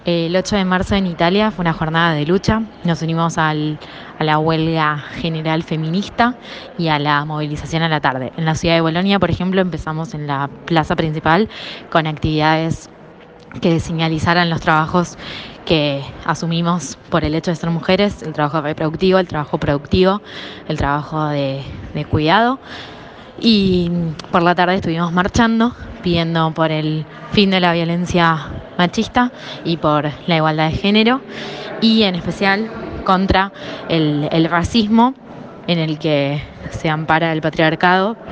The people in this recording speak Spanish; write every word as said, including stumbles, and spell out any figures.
El ocho de marzo en Italia fue una jornada de lucha. Nos unimos al- a la huelga general feminista y a la movilización a la tarde. En la ciudad de Bolonia, por ejemplo, empezamos en la plaza principal con actividades que señalizaran los trabajos que asumimos por el hecho de ser mujeres: el trabajo reproductivo, el trabajo productivo, el trabajo de, de cuidado. Y por la tarde estuvimos marchando, pidiendo por el fin de la violencia machista y por la igualdad de género, y en especial contra el, el racismo en el que se ampara el patriarcado